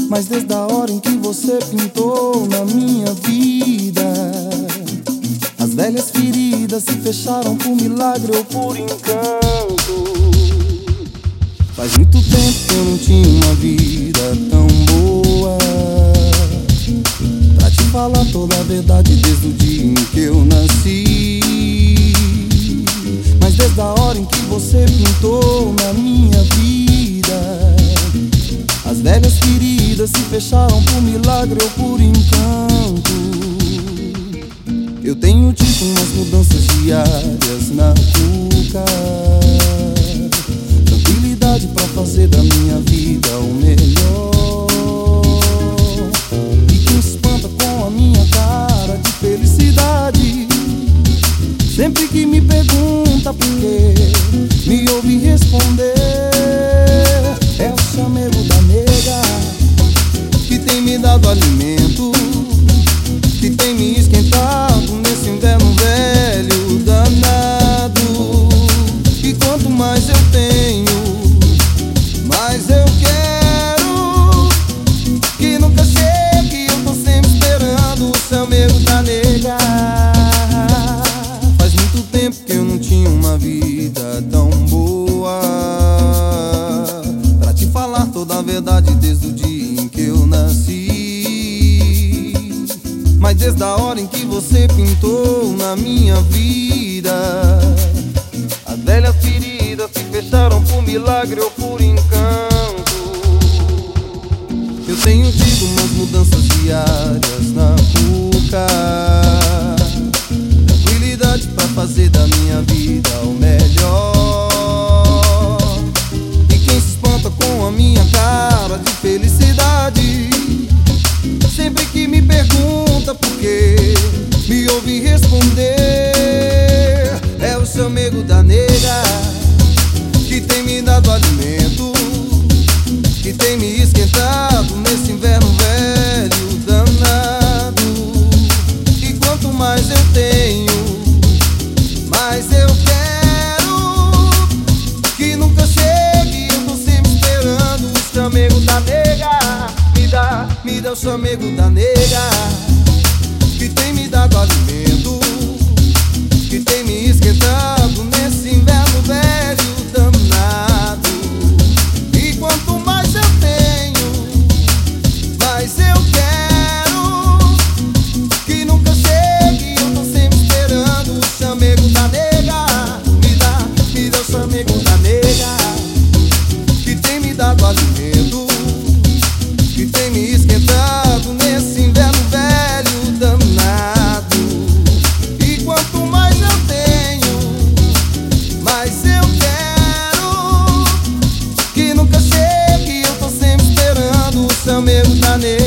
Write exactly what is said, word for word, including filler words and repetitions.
Mas desde a hora em que você pintou na minha vida, as velhas feridas se fecharam por milagre ou por encanto. Faz muito tempo que eu não tinha uma vida tão boa pra te falar toda a verdade desde o dia em que eu nasci. Mas desde a hora em que você pintou na minha vida, as velhas feridas se fecharam por milagre ou por encanto. Eu tenho tido umas mudanças diárias na cuca, tranquilidade pra fazer da minha vida o melhor. E quem se espanta com a minha cara de felicidade, sempre que me pergunta por quê, me ouve responder. É o chamego da nega que tem me dado alimento, que tem me esquentado nesse inverno velho danado. E quanto mais eu tenho, mais eu quero que nunca chegue. Eu tô sempre esperando o chamego da nega. Faz muito tempo que eu não tinha uma vida tão boa pra te falar toda a verdade desde o dia em que eu nasci. Mas desde a hora em que você pintou na minha vida, as velhas feridas se fecharam por milagre ou por encanto. Eu tenho tido umas mudanças diárias na cuca, tranquilidade pra fazer da minha vida o melhor. E quem se espanta com a minha cara de felicidade, sempre que me pergunta por quê, me ouve responder. É o chamego da nega que tem me dado alimento, que tem me esquentado nesse inverno velho danado. E quanto mais eu tenho, mais eu quero que nunca chegue. Eu tô sempre esperando o chamego da nega. Me dá, me dá o chamego da nega que tem me dado alimento, que tem me esquentado nesse inverno velho danado. E quanto mais eu tenho, mais eu quero que nunca chegue. Eu tô sempre esperando o chamego da nega. Me dá, me dá o chamego da nega que tem me dado alimento, que tem me esquentado nesse inverno velho danado. E quanto mais eu tenho, mais eu quero que nunca chegue. Eu tô sempre esperando o chamego da nega.